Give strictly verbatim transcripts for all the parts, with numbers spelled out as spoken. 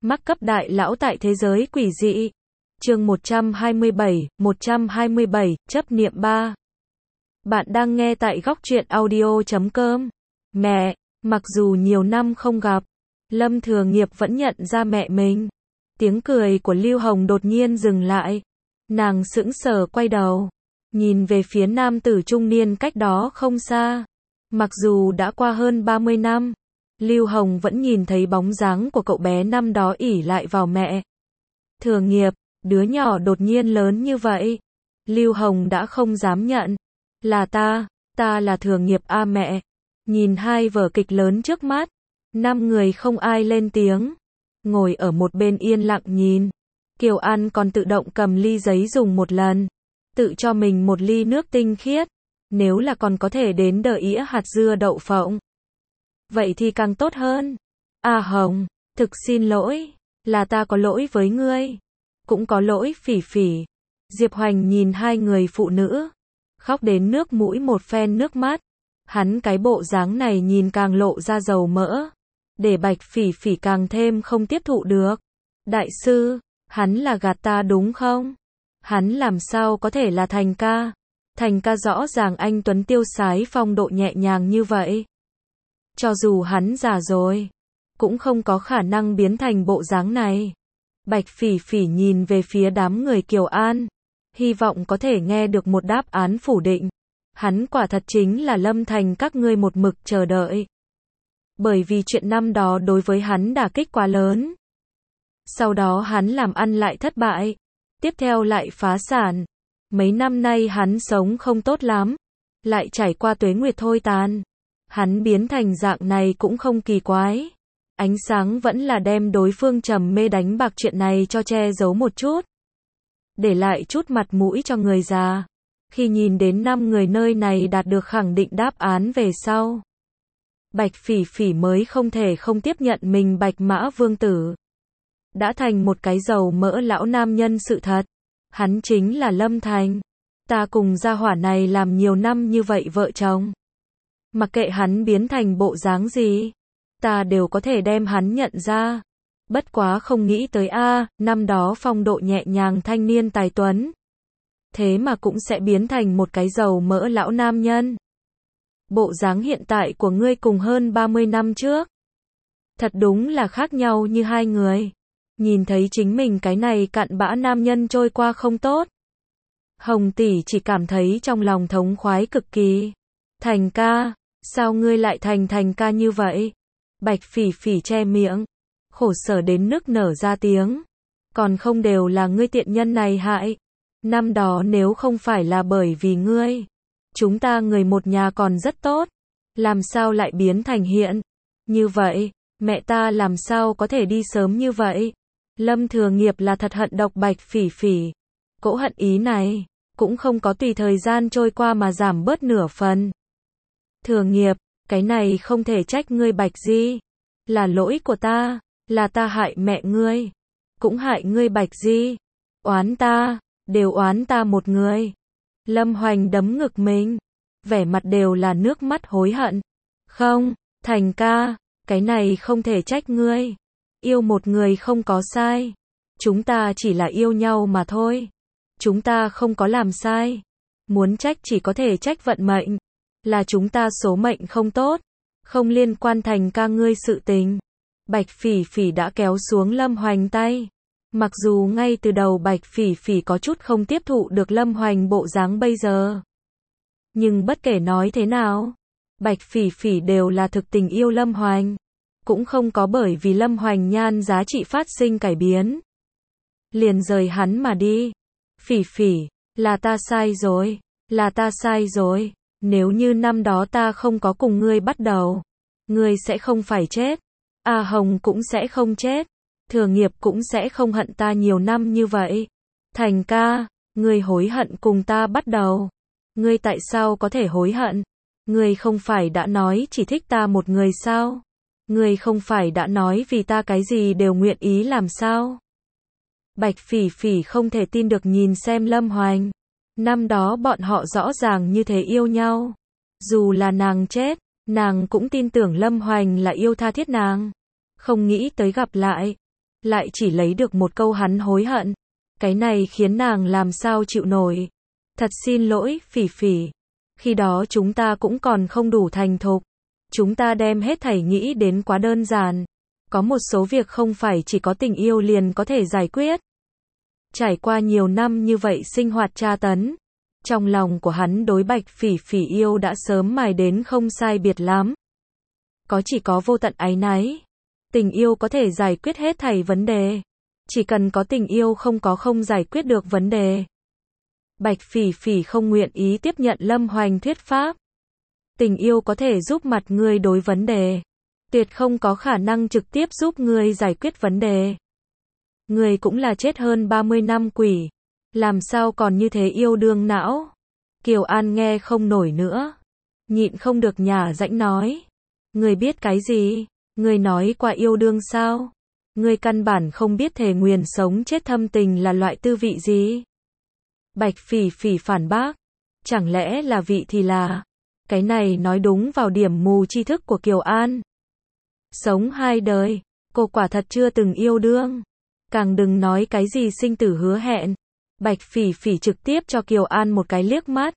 Mắc cấp đại lão tại thế giới quỷ dị. Chương một trăm hai mươi bảy, một trăm hai mươi bảy, chấp niệm ba. Bạn đang nghe tại góc truyện audio chấm com. Mẹ, mặc dù nhiều năm không gặp, Lâm Thừa Nghiệp vẫn nhận ra mẹ mình. Tiếng cười của Lưu Hồng đột nhiên dừng lại. Nàng sững sờ quay đầu, nhìn về phía nam tử trung niên cách đó không xa. Mặc dù đã qua hơn ba mươi năm, Lưu Hồng vẫn nhìn thấy bóng dáng của cậu bé năm đó ỷ lại vào mẹ. Thừa Nghiệp, đứa nhỏ đột nhiên lớn như vậy. Lưu Hồng đã không dám nhận. Là ta, ta là Thừa Nghiệp a mẹ. Nhìn hai vở kịch lớn trước mắt, năm người không ai lên tiếng. Ngồi ở một bên yên lặng nhìn. Kiều An còn tự động cầm ly giấy dùng một lần. Tự cho mình một ly nước tinh khiết. Nếu là còn có thể đến đỡ ĩa hạt dưa đậu phộng, vậy thì càng tốt hơn. A Hồng, thực xin lỗi, là ta có lỗi với ngươi. Cũng có lỗi Phỉ Phỉ. Diệp Hoành nhìn hai người phụ nữ, khóc đến nước mũi một phen nước mắt. Hắn cái bộ dáng này nhìn càng lộ ra dầu mỡ, để Bạch Phỉ Phỉ càng thêm không tiếp thụ được. Đại sư, hắn là gạt ta đúng không? Hắn làm sao có thể là Thành ca? Thành ca rõ ràng anh tuấn tiêu sái phong độ nhẹ nhàng như vậy. Cho dù hắn già rồi, cũng không có khả năng biến thành bộ dáng này. Bạch Phỉ Phỉ nhìn về phía đám người Kiều An, hy vọng có thể nghe được một đáp án phủ định. Hắn quả thật chính là Lâm Thành các ngươi một mực chờ đợi. Bởi vì chuyện năm đó đối với hắn đả kích quá lớn. Sau đó hắn làm ăn lại thất bại, tiếp theo lại phá sản. Mấy năm nay hắn sống không tốt lắm, lại trải qua tuế nguyệt thôi tàn. Hắn biến thành dạng này cũng không kỳ quái. Ánh sáng vẫn là đem đối phương trầm mê đánh bạc chuyện này cho che giấu một chút, để lại chút mặt mũi cho người già. Khi nhìn đến năm người nơi này đạt được khẳng định đáp án về sau, Bạch Phỉ Phỉ mới không thể không tiếp nhận mình Bạch Mã Vương Tử đã thành một cái dầu mỡ lão nam nhân sự thật. Hắn chính là Lâm Thành. Ta cùng gia hỏa này làm nhiều năm như vậy vợ chồng. Mặc kệ hắn biến thành bộ dáng gì, ta đều có thể đem hắn nhận ra. Bất quá không nghĩ tới a, năm đó phong độ nhẹ nhàng thanh niên tài tuấn, thế mà cũng sẽ biến thành một cái dầu mỡ lão nam nhân. Bộ dáng hiện tại của ngươi cùng hơn ba mươi năm trước, thật đúng là khác nhau như hai người. Nhìn thấy chính mình cái này cặn bã nam nhân trôi qua không tốt, Hồng tỷ chỉ cảm thấy trong lòng thống khoái cực kỳ. Thành ca, sao ngươi lại thành Thành ca như vậy? Bạch Phỉ Phỉ che miệng, khổ sở đến nức nở ra tiếng. Còn không đều là ngươi tiện nhân này hại. Năm đó nếu không phải là bởi vì ngươi, chúng ta người một nhà còn rất tốt. Làm sao lại biến thành hiện như vậy? Mẹ ta làm sao có thể đi sớm như vậy? Lâm Thừa Nghiệp là thật hận độc Bạch Phỉ Phỉ. Cỗ hận ý này cũng không có tùy thời gian trôi qua mà giảm bớt nửa phần. Thừa Nghiệp, cái này không thể trách ngươi Bạch Di. Là lỗi của ta, là ta hại mẹ ngươi, cũng hại ngươi Bạch Di. Oán ta, đều oán ta một người. Lâm Hoành đấm ngực mình, vẻ mặt đều là nước mắt hối hận. Không, Thành ca, cái này không thể trách ngươi. Yêu một người không có sai. Chúng ta chỉ là yêu nhau mà thôi. Chúng ta không có làm sai. Muốn trách chỉ có thể trách vận mệnh. Là chúng ta số mệnh không tốt. Không liên quan Thành ca ngươi sự tình. Bạch Phỉ Phỉ đã kéo xuống Lâm Hoành tay. Mặc dù ngay từ đầu Bạch Phỉ Phỉ có chút không tiếp thụ được Lâm Hoành bộ dáng bây giờ. Nhưng bất kể nói thế nào, Bạch Phỉ Phỉ đều là thực tình yêu Lâm Hoành. Cũng không có bởi vì Lâm Hoành nhan giá trị phát sinh cải biến, liền rời hắn mà đi. Phỉ Phỉ, là ta sai rồi, là ta sai rồi. Nếu như năm đó ta không có cùng ngươi bắt đầu, ngươi sẽ không phải chết. A Hồng cũng sẽ không chết. Thừa Nghiệp cũng sẽ không hận ta nhiều năm như vậy. Thành ca, ngươi hối hận cùng ta bắt đầu. Ngươi tại sao có thể hối hận? Ngươi không phải đã nói chỉ thích ta một người sao? Ngươi không phải đã nói vì ta cái gì đều nguyện ý làm sao? Bạch Phỉ Phỉ không thể tin được nhìn xem Lâm Hoành. Năm đó bọn họ rõ ràng như thế yêu nhau. Dù là nàng chết, nàng cũng tin tưởng Lâm Hoành là yêu tha thiết nàng. Không nghĩ tới gặp lại, lại chỉ lấy được một câu hắn hối hận. Cái này khiến nàng làm sao chịu nổi. Thật xin lỗi, Phỉ Phỉ. Khi đó chúng ta cũng còn không đủ thành thục. Chúng ta đem hết thảy nghĩ đến quá đơn giản. Có một số việc không phải chỉ có tình yêu liền có thể giải quyết. Trải qua nhiều năm như vậy sinh hoạt tra tấn, trong lòng của hắn đối Bạch Phỉ Phỉ yêu đã sớm mài đến không sai biệt lắm. Có chỉ có vô tận áy náy. Tình yêu có thể giải quyết hết thảy vấn đề. Chỉ cần có tình yêu không có không giải quyết được vấn đề. Bạch Phỉ Phỉ không nguyện ý tiếp nhận Lâm Hoành thuyết pháp. Tình yêu có thể giúp mặt ngươi đối vấn đề. Tuyệt không có khả năng trực tiếp giúp ngươi giải quyết vấn đề. Ngươi cũng là chết hơn ba mươi năm quỷ. Làm sao còn như thế yêu đương não. Kiều An nghe không nổi nữa. Nhịn không được nhả rãnh nói. Ngươi biết cái gì? Ngươi nói qua yêu đương sao? Ngươi căn bản không biết thề nguyền sống chết thâm tình là loại tư vị gì? Bạch Phỉ Phỉ phản bác. Chẳng lẽ là vị thì là? Cái này nói đúng vào điểm mù tri thức của Kiều An. Sống hai đời, cô quả thật chưa từng yêu đương. Càng đừng nói cái gì sinh tử hứa hẹn. Bạch Phỉ Phỉ trực tiếp cho Kiều An một cái liếc mắt.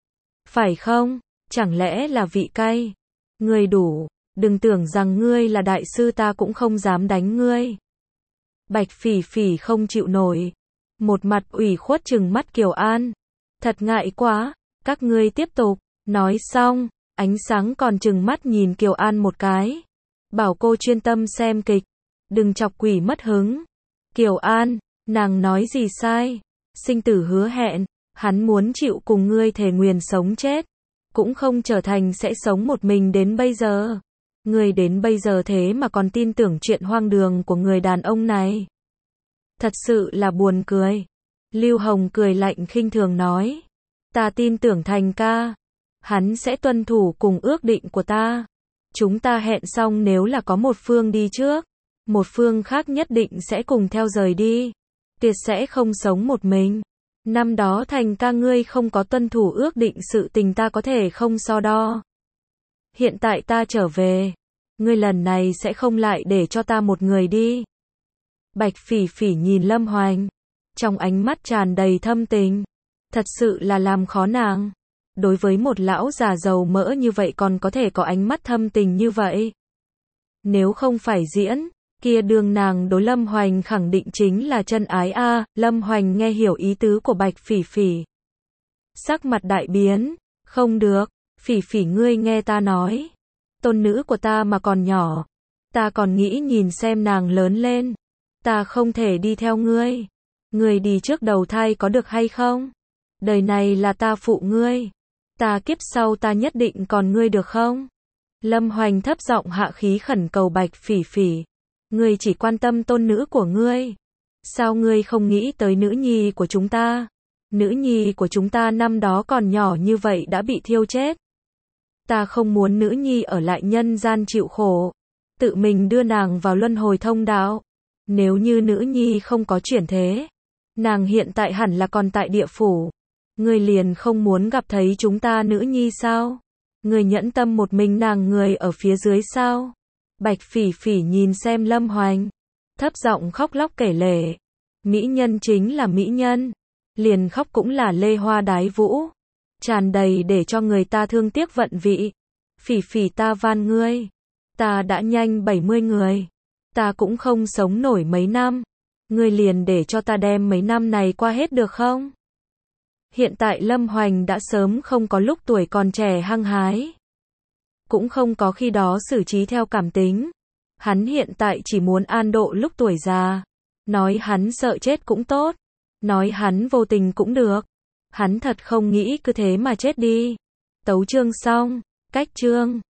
Phải không? Chẳng lẽ là vị cay? Ngươi đủ, đừng tưởng rằng ngươi là đại sư ta cũng không dám đánh ngươi. Bạch Phỉ Phỉ không chịu nổi. Một mặt ủy khuất trừng mắt Kiều An. Thật ngại quá, các ngươi tiếp tục. Nói xong, ánh sáng còn trừng mắt nhìn Kiều An một cái. Bảo cô chuyên tâm xem kịch. Đừng chọc quỷ mất hứng. Kiều An, nàng nói gì sai? Sinh tử hứa hẹn, hắn muốn chịu cùng ngươi thề nguyền sống chết. Cũng không trở thành sẽ sống một mình đến bây giờ. Ngươi đến bây giờ thế mà còn tin tưởng chuyện hoang đường của người đàn ông này. Thật sự là buồn cười. Lưu Hồng cười lạnh khinh thường nói. Ta tin tưởng Thành ca. Hắn sẽ tuân thủ cùng ước định của ta. Chúng ta hẹn xong nếu là có một phương đi trước. Một phương khác nhất định sẽ cùng theo rời đi. Tuyệt sẽ không sống một mình. Năm đó Thành ca ngươi không có tuân thủ ước định sự tình ta có thể không so đo. Hiện tại ta trở về. Ngươi lần này sẽ không lại để cho ta một người đi. Bạch Phỉ Phỉ nhìn Lâm Hoành. Trong ánh mắt tràn đầy thâm tình. Thật sự là làm khó nàng. Đối với một lão già giàu mỡ như vậy còn có thể có ánh mắt thâm tình như vậy. Nếu không phải diễn, kia đường nàng đối Lâm Hoành khẳng định chính là chân ái a. À, Lâm Hoành nghe hiểu ý tứ của Bạch Phỉ Phỉ. Sắc mặt đại biến. Không được, Phỉ Phỉ ngươi nghe ta nói. Tôn nữ của ta mà còn nhỏ. Ta còn nghĩ nhìn xem nàng lớn lên. Ta không thể đi theo ngươi. Ngươi đi trước đầu thai có được hay không? Đời này là ta phụ ngươi. Ta kiếp sau ta nhất định còn ngươi được không? Lâm Hoành thấp giọng hạ khí khẩn cầu Bạch Phỉ Phỉ. Ngươi chỉ quan tâm tôn nữ của ngươi. Sao ngươi không nghĩ tới nữ nhi của chúng ta? Nữ nhi của chúng ta năm đó còn nhỏ như vậy đã bị thiêu chết. Ta không muốn nữ nhi ở lại nhân gian chịu khổ. Tự mình đưa nàng vào luân hồi thông đạo. Nếu như nữ nhi không có chuyển thế, nàng hiện tại hẳn là còn tại địa phủ. Ngươi liền không muốn gặp thấy chúng ta nữ nhi sao? Ngươi nhẫn tâm một mình nàng người ở phía dưới sao? Bạch Phỉ Phỉ nhìn xem Lâm Hoành, thấp giọng khóc lóc kể lể. Mỹ nhân chính là mỹ nhân, liền khóc cũng là lê hoa đái vũ, tràn đầy để cho người ta thương tiếc vận vị. Phỉ Phỉ ta van ngươi, ta đã nhanh bảy mươi người, ta cũng không sống nổi mấy năm, ngươi liền để cho ta đem mấy năm này qua hết được không? Hiện tại Lâm Hoành đã sớm không có lúc tuổi còn trẻ hăng hái. Cũng không có khi đó xử trí theo cảm tính. Hắn hiện tại chỉ muốn an độ lúc tuổi già. Nói hắn sợ chết cũng tốt. Nói hắn vô tình cũng được. Hắn thật không nghĩ cứ thế mà chết đi. Tấu chương xong. Cách chương.